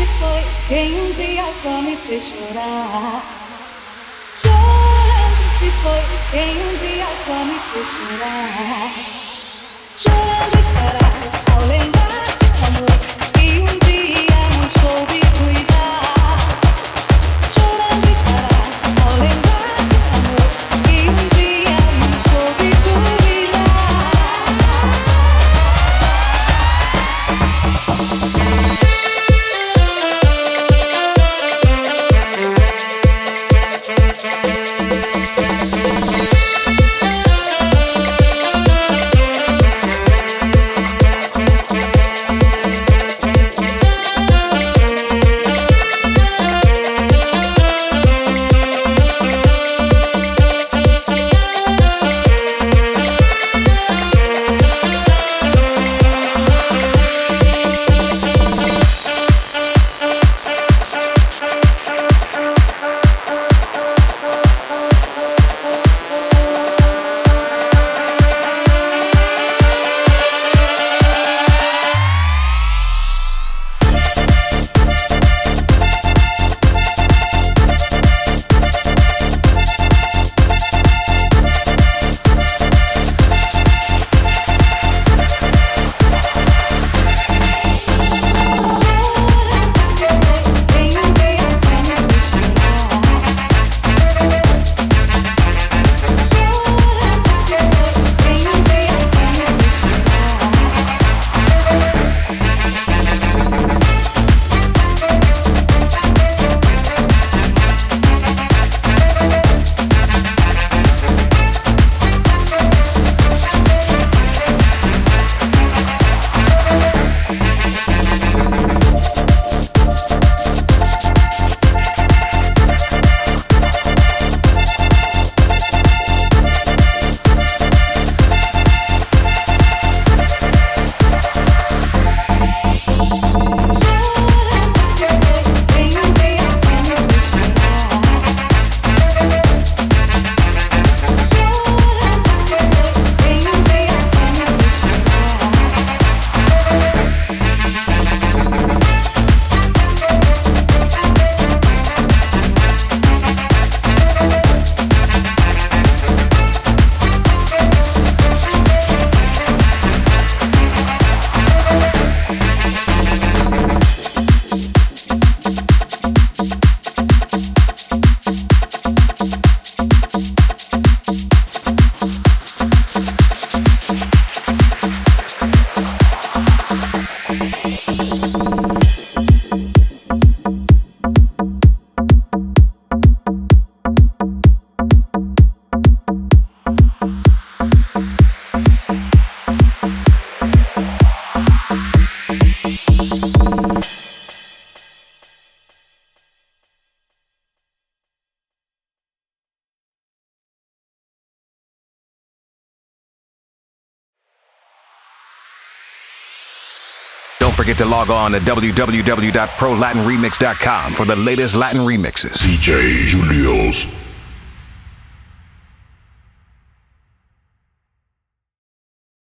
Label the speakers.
Speaker 1: Chorando foi quem um dia só me fez chorar. Chorando se foi quem um dia só me fez chorar. Chorando estará ao lembrar de um amor que um dia não soube cuidar. Chorando estará ao lembrar de um amor que um dia não soube cuidar.
Speaker 2: Don't forget to log on to www.prolatinremix.com for the latest Latin remixes.
Speaker 3: DJ Julius.